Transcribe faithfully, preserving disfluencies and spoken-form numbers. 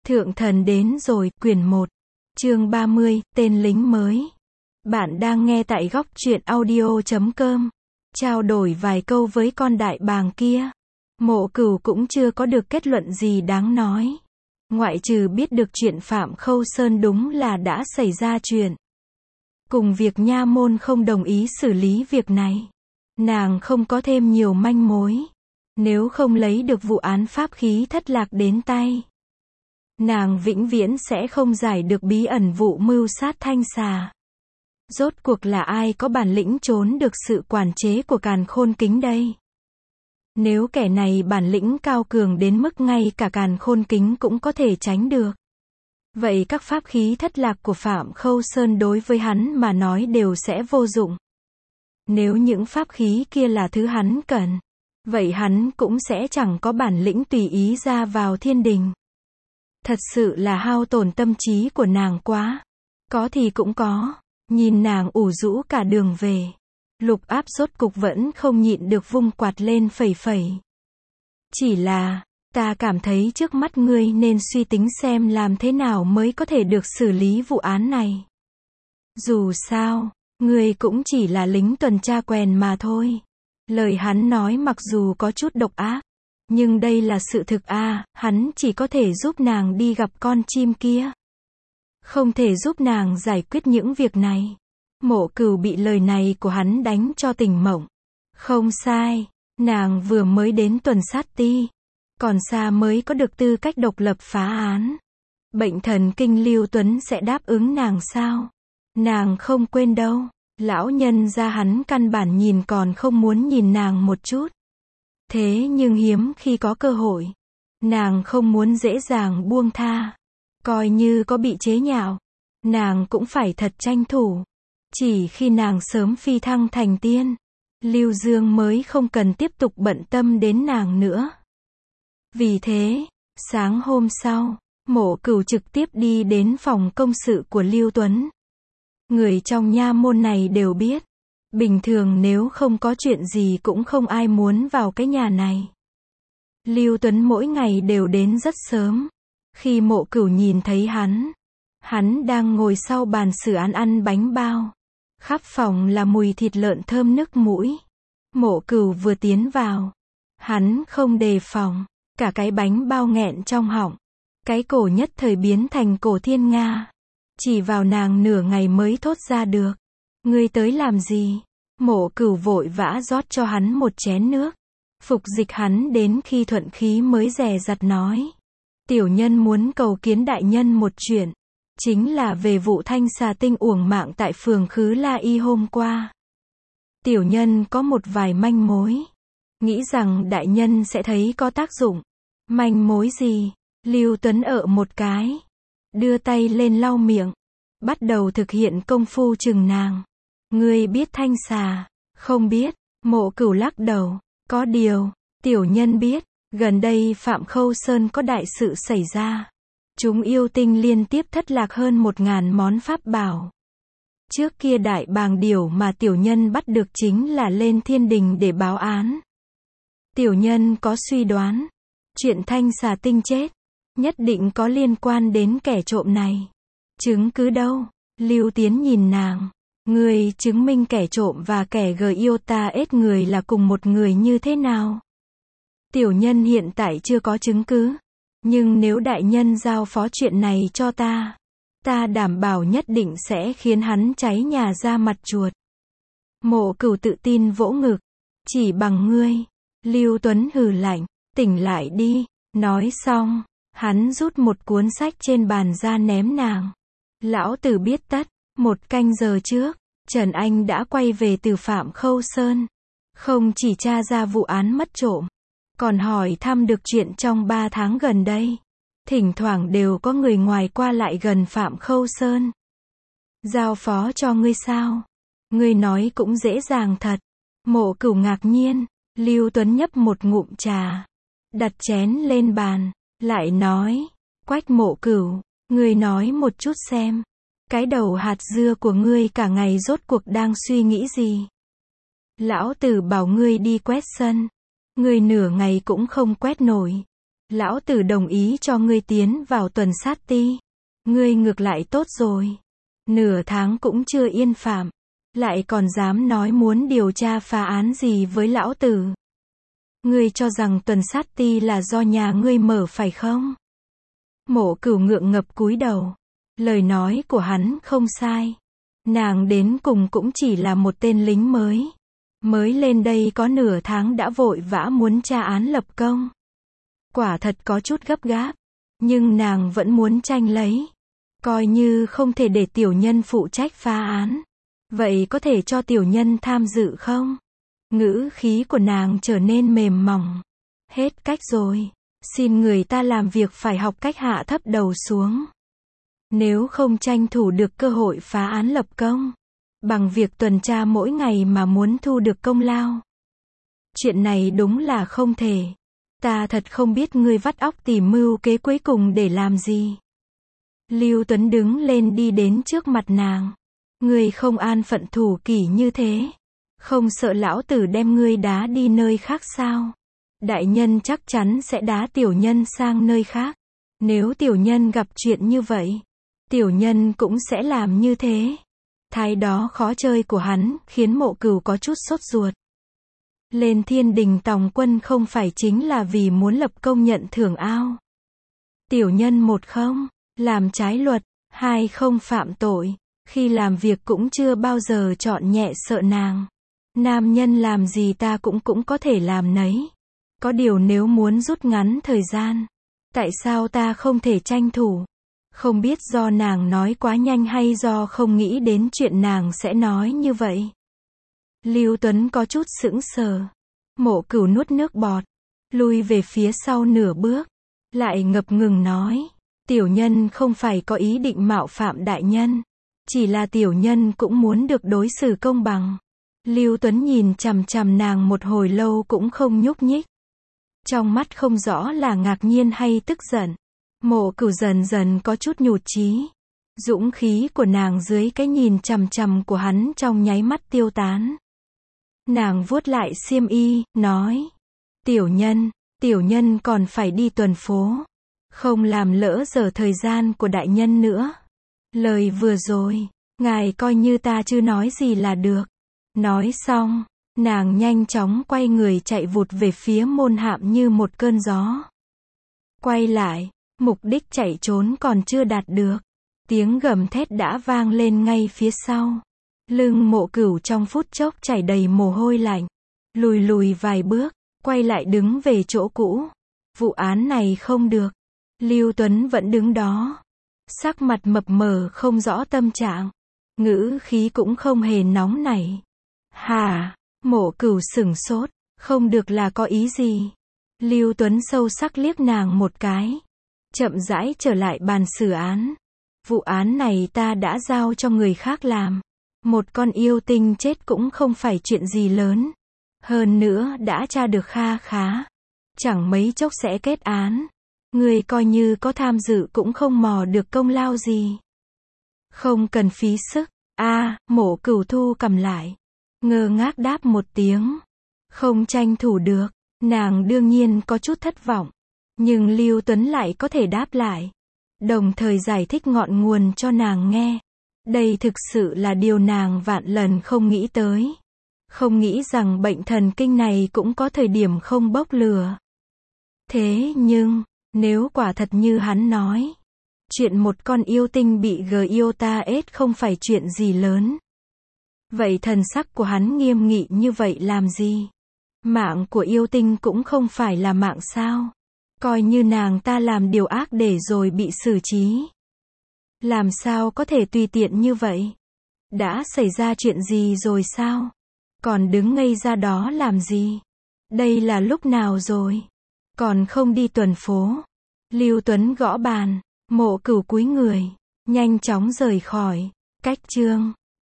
Thượng thần đến rồi, quyển một, chương ba mươi, tên lính mới. Bạn đang nghe tại góc truyện audio chấm com. Trao đổi vài câu với con đại bàng kia. Mộ Cửu cũng chưa có được kết luận gì đáng nói. Ngoại trừ biết được chuyện Phạm Khâu Sơn đúng là đã xảy ra chuyện. Cùng việc nha môn không đồng ý xử lý việc này. Nàng không có thêm nhiều manh mối. Nếu không lấy được vụ án pháp khí thất lạc đến tay, nàng vĩnh viễn sẽ không giải được bí ẩn vụ mưu sát Thanh Xà. Rốt cuộc là ai có bản lĩnh trốn được sự quản chế của Càn Khôn Kính đây? Nếu kẻ này bản lĩnh cao cường đến mức ngay cả Càn Khôn Kính cũng có thể tránh được, vậy các pháp khí thất lạc của Phạm Khâu Sơn đối với hắn mà nói đều sẽ vô dụng. Nếu những pháp khí kia là thứ hắn cần, vậy hắn cũng sẽ chẳng có bản lĩnh tùy ý ra vào thiên đình. Thật sự là hao tổn tâm trí của nàng quá. Có thì cũng có. Nhìn nàng ủ rũ cả đường về, Lục Áp rốt cục vẫn không nhịn được vung quạt lên phẩy phẩy. Chỉ là, ta cảm thấy trước mắt ngươi nên suy tính xem làm thế nào mới có thể được xử lý vụ án này. Dù sao, ngươi cũng chỉ là lính tuần tra quèn mà thôi. Lời hắn nói mặc dù có chút độc ác, nhưng đây là sự thực a, hắn chỉ có thể giúp nàng đi gặp con chim kia. Không thể giúp nàng giải quyết những việc này. Mộ Cửu bị lời này của hắn đánh cho tỉnh mộng. Không sai, nàng vừa mới đến tuần sát ti, còn xa mới có được tư cách độc lập phá án. Bệnh thần kinh Lưu Tuấn sẽ đáp ứng nàng sao? Nàng không quên đâu. Lão nhân gia hắn căn bản nhìn còn không muốn nhìn nàng một chút. Thế nhưng hiếm khi có cơ hội, nàng không muốn dễ dàng buông tha. Coi như có bị chế nhạo, nàng cũng phải thật tranh thủ. Chỉ khi nàng sớm phi thăng thành tiên, Lưu Dương mới không cần tiếp tục bận tâm đến nàng nữa. Vì thế, sáng hôm sau, Mộ Cửu trực tiếp đi đến phòng công sự của Lưu Tuấn. Người trong nha môn này đều biết, bình thường nếu không có chuyện gì cũng không ai muốn vào cái nhà này. Lưu Tuấn mỗi ngày đều đến rất sớm. Khi Mộ Cửu nhìn thấy hắn, hắn đang ngồi sau bàn xử án ăn bánh bao. Khắp phòng là mùi thịt lợn thơm nức mũi. Mộ Cửu vừa tiến vào, hắn không đề phòng, cả cái bánh bao nghẹn trong họng. Cái cổ nhất thời biến thành cổ thiên nga. Chỉ vào nàng nửa ngày mới thốt ra được. Ngươi tới làm gì? Mộ Cửu vội vã rót cho hắn một chén nước. Phục dịch hắn đến khi thuận khí mới dè dặt nói. Tiểu nhân muốn cầu kiến đại nhân một chuyện. Chính là về vụ Thanh Xà Tinh uổng mạng tại phường Khứ La Y hôm qua. Tiểu nhân có một vài manh mối. Nghĩ rằng đại nhân sẽ thấy có tác dụng. Manh mối gì? Lưu Tuấn ợ một cái. Đưa tay lên lau miệng. Bắt đầu thực hiện công phu chừng nàng. Ngươi biết Thanh Xà? Không biết. Mộ Cửu lắc đầu. Có điều, tiểu nhân biết. Gần đây Phạm Khâu Sơn có đại sự xảy ra. Chúng yêu tinh liên tiếp thất lạc hơn một ngàn món pháp bảo. Trước kia đại bàng điểu mà tiểu nhân bắt được chính là lên thiên đình để báo án. Tiểu nhân có suy đoán, chuyện Thanh Xà Tinh chết, nhất định có liên quan đến kẻ trộm này. Chứng cứ đâu? Lưu Tiến nhìn nàng. Người chứng minh kẻ trộm và kẻ gờ yêu ta ết người là cùng một người như thế nào? Tiểu nhân hiện tại chưa có chứng cứ. Nhưng nếu đại nhân giao phó chuyện này cho ta, ta đảm bảo nhất định sẽ khiến hắn cháy nhà ra mặt chuột. Mộ Cửu tự tin vỗ ngực. Chỉ bằng ngươi. Lưu Tuấn hừ lạnh. Tỉnh lại đi. Nói xong, hắn rút một cuốn sách trên bàn ra ném nàng. Lão tử biết tất. Một canh giờ trước, Trần Anh đã quay về từ Phạm Khâu Sơn. Không chỉ tra ra vụ án mất trộm, còn hỏi thăm được chuyện trong ba tháng gần đây. Thỉnh thoảng đều có người ngoài qua lại gần Phạm Khâu Sơn. Giao phó cho ngươi sao? Ngươi nói cũng dễ dàng thật. Mộ Cửu ngạc nhiên. Lưu Tuấn nhấp một ngụm trà, đặt chén lên bàn, lại nói. Quách Mộ Cửu, ngươi nói một chút xem. Cái đầu hạt dưa của ngươi cả ngày rốt cuộc đang suy nghĩ gì? Lão tử bảo ngươi đi quét sân. Ngươi nửa ngày cũng không quét nổi. Lão tử đồng ý cho ngươi tiến vào tuần sát ti. Ngươi ngược lại tốt rồi. Nửa tháng cũng chưa yên phạm. Lại còn dám nói muốn điều tra phá án gì với lão tử. Ngươi cho rằng tuần sát ti là do nhà ngươi mở phải không? Mộ Cửu ngượng ngập cúi đầu. Lời nói của hắn không sai. Nàng đến cùng cũng chỉ là một tên lính mới. Mới lên đây có nửa tháng đã vội vã muốn tra án lập công. Quả thật có chút gấp gáp. Nhưng nàng vẫn muốn tranh lấy. Coi như không thể để tiểu nhân phụ trách phá án. Vậy có thể cho tiểu nhân tham dự không? Ngữ khí của nàng trở nên mềm mỏng. Hết cách rồi. Xin người ta làm việc phải học cách hạ thấp đầu xuống. Nếu không tranh thủ được cơ hội phá án lập công. Bằng việc tuần tra mỗi ngày mà muốn thu được công lao. Chuyện này đúng là không thể. Ta thật không biết ngươi vắt óc tìm mưu kế cuối cùng để làm gì. Lưu Tuấn đứng lên đi đến trước mặt nàng. Ngươi không an phận thủ kỷ như thế. Không sợ lão tử đem ngươi đá đi nơi khác sao? Đại nhân chắc chắn sẽ đá tiểu nhân sang nơi khác. Nếu tiểu nhân gặp chuyện như vậy, tiểu nhân cũng sẽ làm như thế. Thái đó khó chơi của hắn, khiến Mộ Cửu có chút sốt ruột. Lên Thiên Đình tòng quân không phải chính là vì muốn lập công nhận thưởng ao. Tiểu nhân một không, làm trái luật, hai không phạm tội, khi làm việc cũng chưa bao giờ chọn nhẹ sợ nàng. Nam nhân làm gì ta cũng cũng có thể làm nấy. Có điều nếu muốn rút ngắn thời gian, tại sao ta không thể tranh thủ? Không biết do nàng nói quá nhanh hay do không nghĩ đến chuyện nàng sẽ nói như vậy. Lưu Tuấn có chút sững sờ. Mộ Cửu nuốt nước bọt, lui về phía sau nửa bước, lại ngập ngừng nói, tiểu nhân không phải có ý định mạo phạm đại nhân, chỉ là tiểu nhân cũng muốn được đối xử công bằng. Lưu Tuấn nhìn chằm chằm nàng một hồi lâu cũng không nhúc nhích. Trong mắt không rõ là ngạc nhiên hay tức giận. Mộ Cửu dần dần có chút nhụt chí. Dũng khí của nàng dưới cái nhìn chằm chằm của hắn trong nháy mắt tiêu tán. Nàng vuốt lại xiêm y, nói. Tiểu nhân, tiểu nhân còn phải đi tuần phố. Không làm lỡ giờ thời gian của đại nhân nữa. Lời vừa rồi, ngài coi như ta chưa nói gì là được. Nói xong, nàng nhanh chóng quay người chạy vụt về phía môn hạm như một cơn gió. Quay lại, mục đích chạy trốn còn chưa đạt được. Tiếng gầm thét đã vang lên ngay phía sau. Lưng Mộ Cửu trong phút chốc chảy đầy mồ hôi lạnh. Lùi lùi vài bước, quay lại đứng về chỗ cũ. Vụ án này không được. Lưu Tuấn vẫn đứng đó. Sắc mặt mập mờ không rõ tâm trạng. Ngữ khí cũng không hề nóng nảy. Hả? Mộ Cửu sửng sốt. Không được là có ý gì? Lưu Tuấn sâu sắc liếc nàng một cái. Chậm rãi trở lại bàn xử án. Vụ án này ta đã giao cho người khác làm. Một con yêu tinh chết cũng không phải chuyện gì lớn. Hơn nữa đã tra được kha khá. Chẳng mấy chốc sẽ kết án. Người coi như có tham dự cũng không mò được công lao gì. Không cần phí sức. A, à, Mộ Cửu thu cầm lại. Ngơ ngác đáp một tiếng. Không tranh thủ được. Nàng đương nhiên có chút thất vọng. Nhưng Lưu Tuấn lại có thể đáp lại. Đồng thời giải thích ngọn nguồn cho nàng nghe. Đây thực sự là điều nàng vạn lần không nghĩ tới. Không nghĩ rằng bệnh thần kinh này cũng có thời điểm không bốc lửa. Thế nhưng, nếu quả thật như hắn nói, chuyện một con yêu tinh bị Giota-S không phải chuyện gì lớn. Vậy thần sắc của hắn nghiêm nghị như vậy làm gì? Mạng của yêu tinh cũng không phải là mạng sao? Coi như nàng ta làm điều ác để rồi bị xử trí. Làm sao có thể tùy tiện như vậy? Đã xảy ra chuyện gì rồi sao? Còn đứng ngây ra đó làm gì? Đây là lúc nào rồi? Còn không đi tuần phố? Lưu Tuấn gõ bàn. Mộ Cửu cúi người, nhanh chóng rời khỏi. Cách chương